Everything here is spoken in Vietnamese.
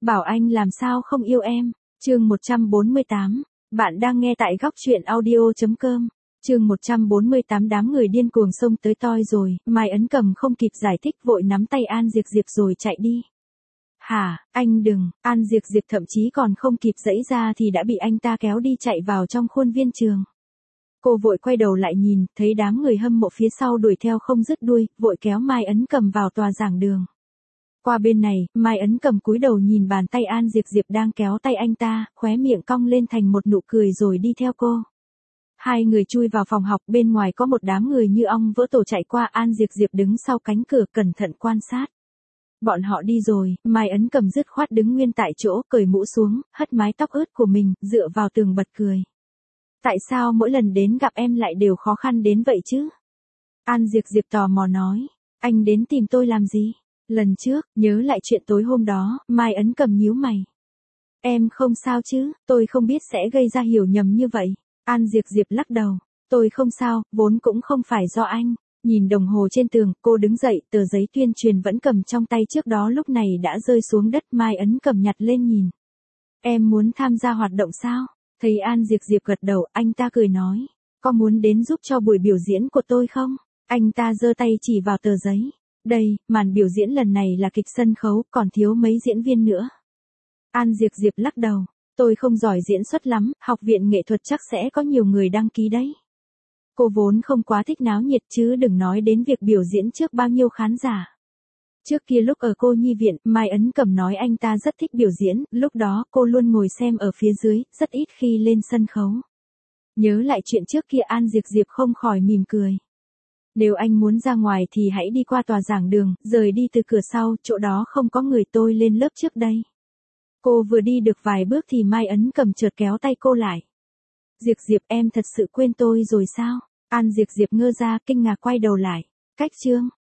Bảo anh làm sao không yêu em. Chương 148. Bạn đang nghe tại góc truyện audio.com. Chương 148. Đám người điên cuồng xông tới toi rồi, Mai Ấn Cầm không kịp giải thích vội nắm tay An Diệp Diệp rồi chạy đi. Hả, anh đừng, An Diệp Diệp thậm chí còn không kịp giãy ra thì đã bị anh ta kéo đi chạy vào trong khuôn viên trường. Cô vội quay đầu lại nhìn, thấy đám người hâm mộ phía sau đuổi theo không dứt đuôi, vội kéo Mai Ấn Cầm vào tòa giảng đường. Qua bên này, Mai Ấn Cầm cúi đầu nhìn bàn tay An Diệp Diệp đang kéo tay anh ta, khóe miệng cong lên thành một nụ cười rồi đi theo cô. Hai người chui vào phòng học, bên ngoài có một đám người như ong vỡ tổ chạy qua. An Diệp Diệp đứng sau cánh cửa cẩn thận quan sát. Bọn họ đi rồi, Mai Ấn Cầm dứt khoát đứng nguyên tại chỗ, cởi mũ xuống, hất mái tóc ướt của mình, dựa vào tường bật cười. Tại sao mỗi lần đến gặp em lại đều khó khăn đến vậy chứ? An Diệp Diệp tò mò nói, anh đến tìm tôi làm gì? Lần trước, nhớ lại chuyện tối hôm đó, Mai Ấn Cầm nhíu mày. Em không sao chứ, tôi không biết sẽ gây ra hiểu nhầm như vậy. An Diệp Diệp lắc đầu, tôi không sao, vốn cũng không phải do anh. Nhìn đồng hồ trên tường, cô đứng dậy, tờ giấy tuyên truyền vẫn cầm trong tay trước đó lúc này đã rơi xuống đất. Mai Ấn Cầm nhặt lên nhìn. Em muốn tham gia hoạt động sao? Thấy An Diệp Diệp gật đầu, anh ta cười nói, có muốn đến giúp cho buổi biểu diễn của tôi không? Anh ta giơ tay chỉ vào tờ giấy. Đây, màn biểu diễn lần này là kịch sân khấu, còn thiếu mấy diễn viên nữa. An Diệp Diệp lắc đầu, tôi không giỏi diễn xuất lắm, học viện nghệ thuật chắc sẽ có nhiều người đăng ký đấy. Cô vốn không quá thích náo nhiệt chứ đừng nói đến việc biểu diễn trước bao nhiêu khán giả. Trước kia lúc ở cô nhi viện, Mai Ấn Cầm nói anh ta rất thích biểu diễn, lúc đó cô luôn ngồi xem ở phía dưới, rất ít khi lên sân khấu. Nhớ lại chuyện trước kia An Diệp Diệp không khỏi mỉm cười. Nếu anh muốn ra ngoài thì hãy đi qua tòa giảng đường, rời đi từ cửa sau, chỗ đó không có người, tôi lên lớp trước đây. Cô vừa đi được vài bước thì Mai Ấn Cầm chợt kéo tay cô lại. Diệp Diệp, em thật sự quên tôi rồi sao? An Diệp Diệp ngơ ra, kinh ngạc quay đầu lại. Cách chương.